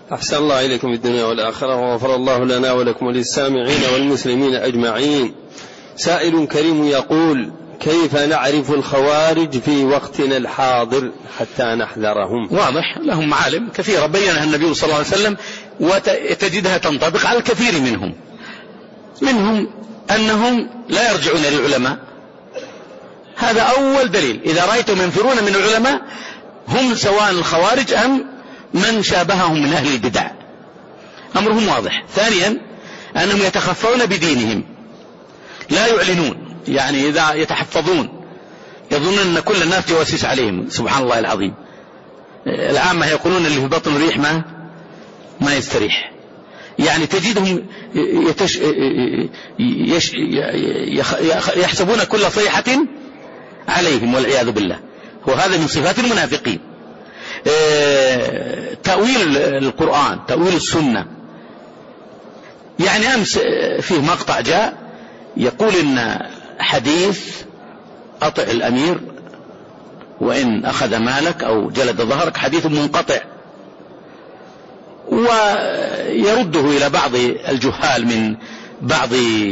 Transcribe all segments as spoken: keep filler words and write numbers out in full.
أحسن الله إليكم في الدنيا والآخرة، وغفر الله لنا ولكم وللسامعين والمسلمين أجمعين. سائل كريم يقول: كيف نعرف الخوارج في وقتنا الحاضر حتى نحذرهم؟ واضح، لهم معالم كثيرة بينها النبي صلى الله عليه وسلم وتجدها تنطبق على الكثير منهم. منهم أنهم لا يرجعون للعلماء، هذا أول دليل. إذا رأيتم ينفرون من العلماء هم سواء الخوارج أم من شابههم من أهل البدع، أمرهم واضح. ثانيا أنهم يتخفون بدينهم، لا يعلنون، يعني إذا يتحفظون يظنون أن كل الناس جواسيس عليهم. سبحان الله العظيم، العامة يقولون اللي في بطن الريح ما ما يستريح. يعني تجدهم يتش... يش... يحسبون كل صيحة عليهم والعياذ بالله، وهذا من صفات المنافقين. تأويل القرآن، تأويل السنة. يعني أمس فيه مقطع جاء يقول إن حديث أطع الأمير وإن أخذ مالك أو جلد ظهرك حديث منقطع، ويرده إلى بعض الجهال من بعض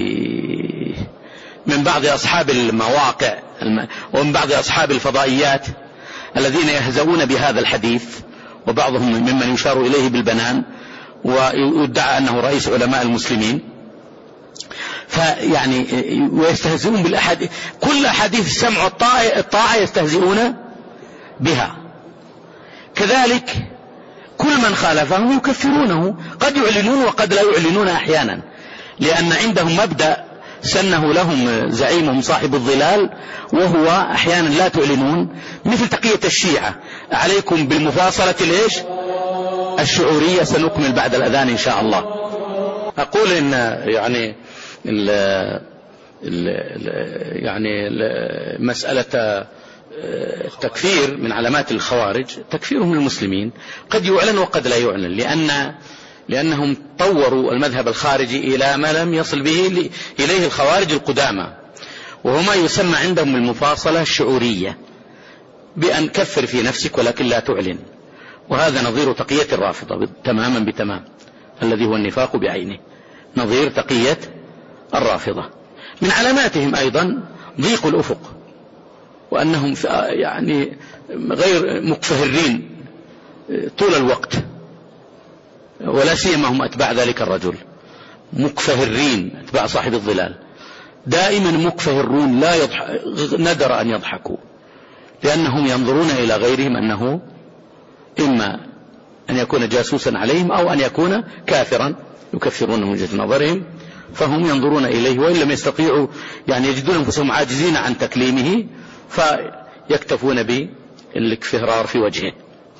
من بعض أصحاب المواقع ومن بعض أصحاب الفضائيات الذين يهزؤون بهذا الحديث، وبعضهم ممن يشار إليه بالبنان ويدعى أنه رئيس علماء المسلمين. فيعني ويستهزئون بالأحاديث، كل أحاديث السمع والطاعة يستهزئون بها. كذلك كل من خالفهم يكفرونه، قد يعلنون وقد لا يعلنون أحيانا، لأن عندهم مبدأ سنه لهم زعيمهم صاحب الظلال، وهو أحيانا لا تعلنون، مثل تقية الشيعة: عليكم بالمفاصلة ليش الشعورية، سنكمل بعد الأذان إن شاء الله. أقول إن يعني ال ال يعني ال مسألة التكفير من علامات الخوارج تكفيرهم المسلمين، قد يعلن وقد لا يعلن، لأن لأنهم طوروا المذهب الخارجي إلى ما لم يصل به إليه الخوارج القدامى، وهو ما يسمى عندهم المفاصلة الشعورية، بأن كفر في نفسك ولكن لا تعلن. وهذا نظير تقية الرافضة تماما بتمام، الذي هو النفاق بعينه، نظير تقية الرافضة. من علاماتهم أيضا ضيق الأفق، وأنهم يعني غير مكفهرين طول الوقت، ولا سيما هم أتباع ذلك الرجل، مكفهرين أتباع صاحب الظلال، دائما مكفهرون، لا يضحك، ندر أن يضحكوا، لأنهم ينظرون إلى غيرهم أنه إما أن يكون جاسوسا عليهم أو أن يكون كافرا، يكفرون من وجهة نظرهم، فهم ينظرون إليه، وإن لم يستطيعوا يعني يجدون أنفسهم عاجزين عن تكليمه فيكتفون بالاكفهرار في وجهه.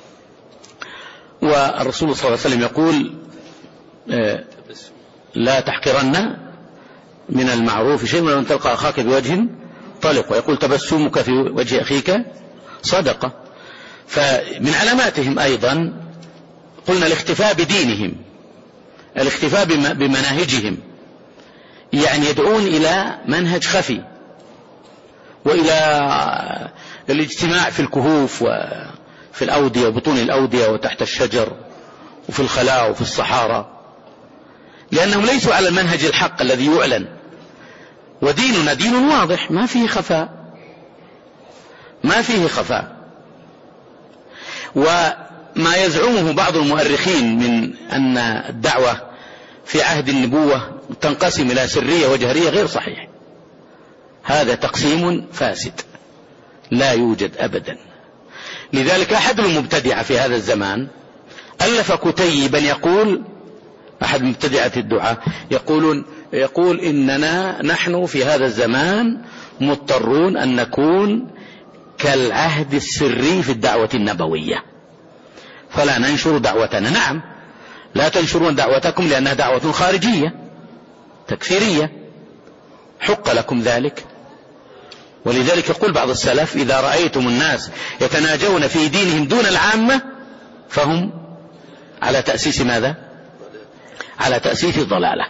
والرسول صلى الله عليه وسلم يقول: لا تحقرن من المعروف شيء ولن تلقى أخاك بوجه طلق، ويقول: تبسمك في وجه أخيك صدقة. فمن علاماتهم أيضا قلنا الاختفاء بدينهم، الاختفاء بمناهجهم، يعني يدعون إلى منهج خفي، وإلى الاجتماع في الكهوف وفي الأودية وبطون الأودية وتحت الشجر وفي الخلاء وفي الصحارى، لأنهم ليسوا على المنهج الحق الذي يعلن. وديننا دين واضح، ما فيه خفاء، ما فيه خفاء. وما يزعمه بعض المؤرخين من أن الدعوة في عهد النبوة تنقسم إلى سرية وجهرية غير صحيح، هذا تقسيم فاسد لا يوجد أبدا. لذلك أحد المبتدعة في هذا الزمان ألف كتيبا يقول، أحد مبتدعة الدعاء يقولون يقول إننا نحن في هذا الزمان مضطرون أن نكون كالعهد السري في الدعوة النبوية، فلا ننشر دعوتنا. نعم، لا تنشرون دعوتكم لأنها دعوة خارجية تكفيرية، حق لكم ذلك. ولذلك يقول بعض السلف: إذا رأيتم الناس يتناجون في دينهم دون العامة فهم على تأسيس ماذا؟ على تأسيس الضلالة.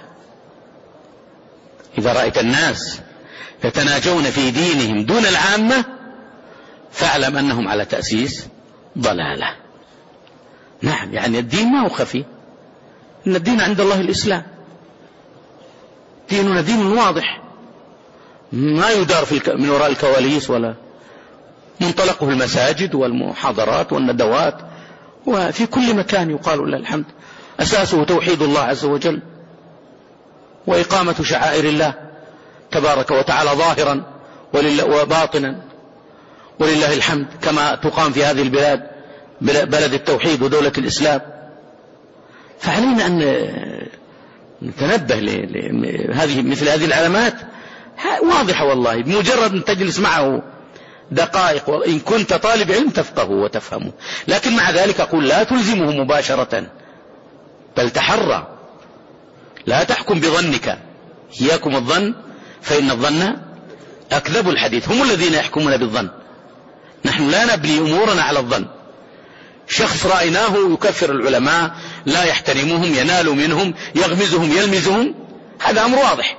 إذا رأيت الناس يتناجون في دينهم دون العامة فاعلم أنهم على تأسيس ضلالة. نعم، يعني الدين ما هو خفي، إن الدين عند الله الإسلام، ديننا دين واضح ما يدار في الك... من وراء الكواليس، ولا منطلقه المساجد والمحاضرات والندوات، وفي كل مكان يقال لله الحمد. أساسه توحيد الله عز وجل وإقامة شعائر الله تبارك وتعالى ظاهرا وباطنا، ولله الحمد، كما تقام في هذه البلاد بلد التوحيد ودولة الإسلام. فعلينا أن نتنبه لهذه مثل هذه العلامات واضحة والله، بمجرد أن تجلس معه دقائق، وإن كنت طالب علم تفقه وتفهمه. لكن مع ذلك أقول لا تلزمه مباشرة، بل تحرى، لا تحكم بظنك، إياكم الظن فإن الظن أكذب الحديث. هم الذين يحكمون بالظن، نحن لا نبني أمورنا على الظن. شخص رأيناه يكفر العلماء، لا يحترمهم، ينال منهم، يغمزهم، يلمزهم، هذا أمر واضح.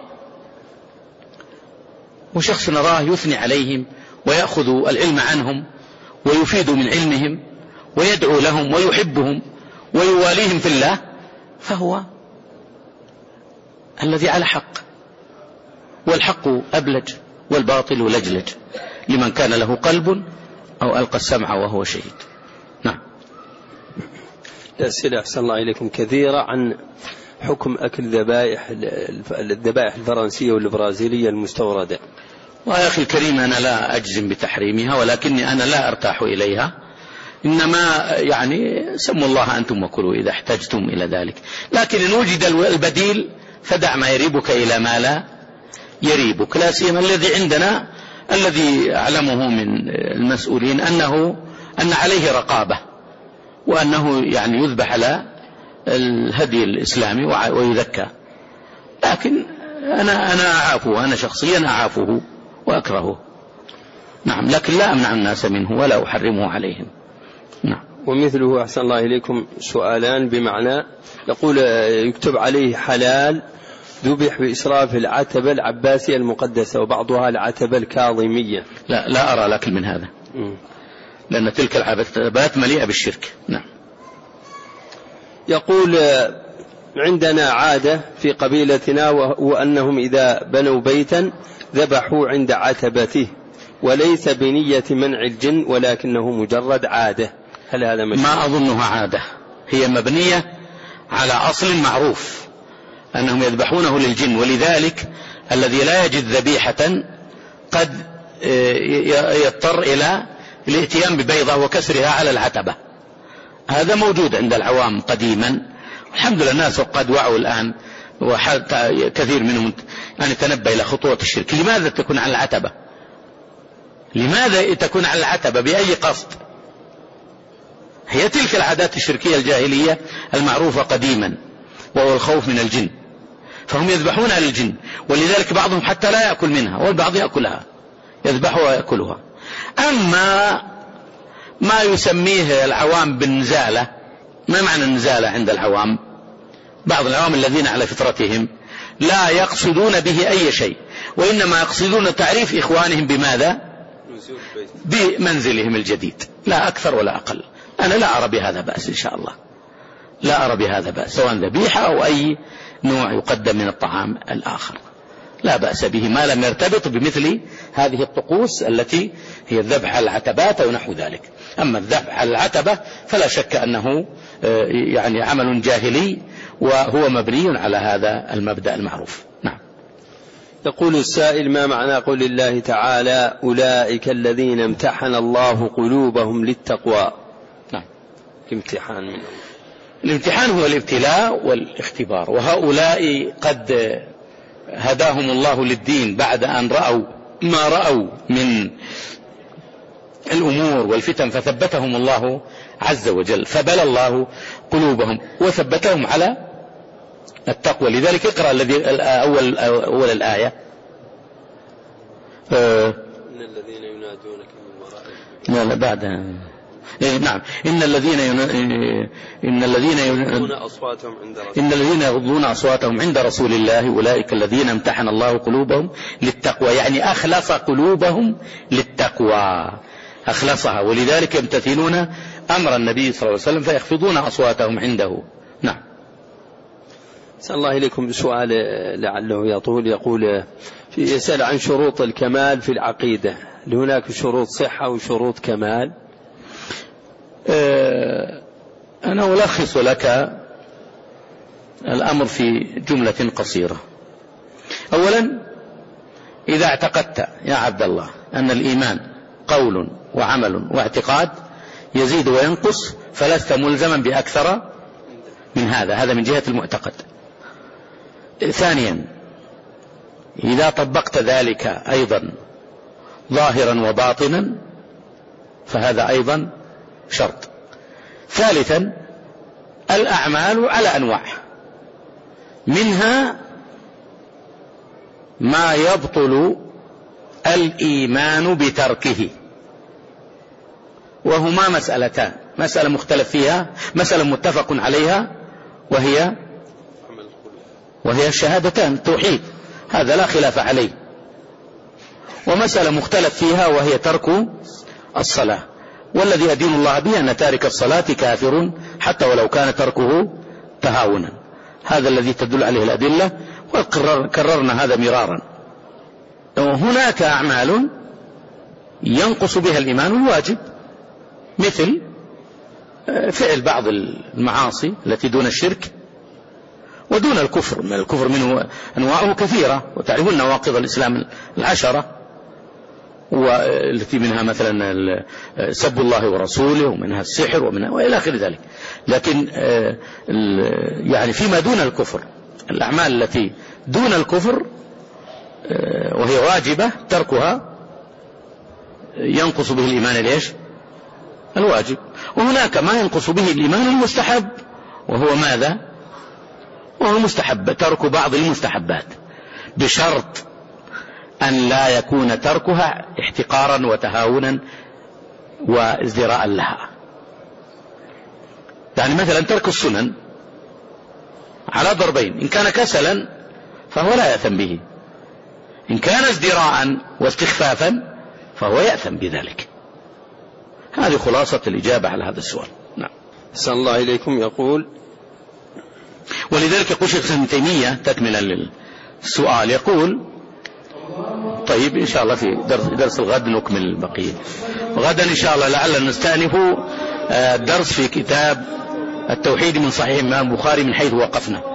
وشخص نراه يثني عليهم ويأخذ العلم عنهم ويفيد من علمهم ويدعو لهم ويحبهم ويواليهم في الله، فهو الذي على حق، والحق أبلج والباطل لجلج لمن كان له قلب أو ألقى السمع وهو شهيد. نعم. الأسئلة أحسن الله إليكم كثيرة عن حكم أكل ذبائح الذبائح الفرنسية والبرازيلية المستوردة. ويا أخي الكريم، أنا لا أجزم بتحريمها، ولكني أنا لا أرتاح إليها، إنما يعني سموا الله أنتم وكلوا إذا احتجتم إلى ذلك. لكن إن وجد البديل فدع ما يريبك إلى ما لا يريبك، لا سيما الذي عندنا الذي أعلمه من المسؤولين أنه أن عليه رقابة، وأنه يعني يذبح على الهدي الإسلامي ويذكى. لكن أنا أنا أعافه، أنا شخصيا أعافه وأكرهه. نعم، لكن لا أمنع الناس منه ولا أحرمه عليهم. نعم. ومثله أحسن الله إليكم سؤالان بمعنى، يقول يكتب عليه حلال ذبح بإسراف العتبة العباسية المقدسة وبعضها العتبة الكاظمية. لا لا أرى لك من هذا، م. لأن تلك العتبات مليئة بالشرك. نعم. يقول عندنا عادة في قبيلتنا وأنهم إذا بنوا بيتا ذبحوا عند عتبته، وليس بنية منع الجن ولكنه مجرد عادة، هل هذا مشروع؟ ما أظنها عادة، هي مبنية على أصل معروف أنهم يذبحونه للجن، ولذلك الذي لا يجد ذبيحة قد يضطر إلى الاتيان ببيضة وكسرها على العتبة. هذا موجود عند العوام قديما، الحمد لله الناس قد وعوا الآن، وحتى كثير منهم يعني تنبه إلى خطوة الشرك. لماذا تكون على العتبة؟ لماذا تكون على العتبة؟ بأي قصد؟ هي تلك العادات الشركية الجاهلية المعروفة قديما، وهو الخوف من الجن، فهم يذبحونها للجن، ولذلك بعضهم حتى لا يأكل منها والبعض يأكلها، يذبحها ويأكلها. أما ما يسميه العوام بالنزالة، ما معنى النزالة عند العوام؟ بعض العوام الذين على فطرتهم لا يقصدون به أي شيء، وإنما يقصدون تعريف إخوانهم بماذا؟ بمنزلهم الجديد، لا أكثر ولا أقل. أنا لا أرى بهذا بأس إن شاء الله، لا أرى بهذا بأس، سواء ذبيحة أو أي نوع يقدم من الطعام الآخر، لا بأس به ما لم يرتبط بمثل هذه الطقوس التي هي الذبح على العتبات أو نحو ذلك. أما الذبح على العتبة فلا شك أنه يعني عمل جاهلي، وهو مبني على هذا المبدأ المعروف. نعم. يقول السائل: ما معنى قول الله تعالى أولئك الذين امتحن الله قلوبهم للتقوى؟ نعم. امتحان من الله. الامتحان هو الابتلاء والاختبار، وهؤلاء قد هداهم الله للدين بعد أن رأوا ما رأوا من الأمور والفتن، فثبتهم الله عز وجل، فبلى الله قلوبهم وثبتهم على التقوى. لذلك اقرأ الذي أول, أول الآية: إن الذين ينادونك من وراء لا لا بعدها إيه نعم إن الذين ين... إن الذين ين... أصواتهم عند رسول إن الذين يغضون أصواتهم عند رسول الله أولئك الذين امتحن الله قلوبهم للتقوى، يعني أخلص قلوبهم للتقوى، أخلصها، ولذلك يمتثلون أمر النبي صلى الله عليه وسلم فيخفضون أصواتهم عنده. نعم. أسأل الله إليكم بسؤال لعله يطول. يقول يسأل عن شروط الكمال في العقيدة، هل هناك شروط صحة وشروط كمال؟ أنا ألخص لك الأمر في جملة قصيرة. أولا، إذا اعتقدت يا عبد الله أن الإيمان قول وعمل واعتقاد يزيد وينقص فلست ملزما بأكثر من هذا، هذا من جهة المعتقد. ثانيا، إذا طبقت ذلك أيضا ظاهرا وباطنا فهذا أيضا شرط. ثالثا، الأعمال على أنواع، منها ما يبطل الإيمان بتركه، وهما مسألتان، مسألة مختلف فيها، مسألة متفق عليها وهي وهي الشهادتان التوحيد، هذا لا خلاف عليه، ومسألة مختلف فيها وهي ترك الصلاة، والذي أدين الله به أن تارك الصلاة كافر حتى ولو كان تركه تهاونا، هذا الذي تدل عليه الأدلة، وكررنا هذا مرارا. هناك أعمال ينقص بها الإيمان الواجب، مثل فعل بعض المعاصي التي دون الشرك ودون الكفر، من الكفر منه أنواعه كثيرة، وتعرفون نواقض الإسلام العشرة، والتي منها مثلا سب الله ورسوله، ومنها السحر، ومنها وإلى آخر ذلك. لكن يعني فيما دون الكفر، الأعمال التي دون الكفر وهي واجبة تركها ينقص به الإيمان ليش؟ الواجب. وهناك ما ينقص به الإيمان المستحب، وهو ماذا؟ وهو مستحب، ترك بعض المستحبات، بشرط أن لا يكون تركها احتقارا وتهاونا وازدراء لها. يعني مثلا ترك السنن على ضربين، إن كان كسلا فهو لا يأثم به، إن كان ازدراء واستخفافا فهو يأثم بذلك. هذه خلاصة الإجابة على هذا السؤال. نعم. أحسن الله إليكم. يقول ولذلك يقول شيخ ابن تيمية تكملا للسؤال، يقول طيب إن شاء الله في درس, درس الغد نكمل البقية غدا إن شاء الله، لعل نستأنف الدرس في كتاب التوحيد من صحيح الإمام البخاري من حيث وقفنا.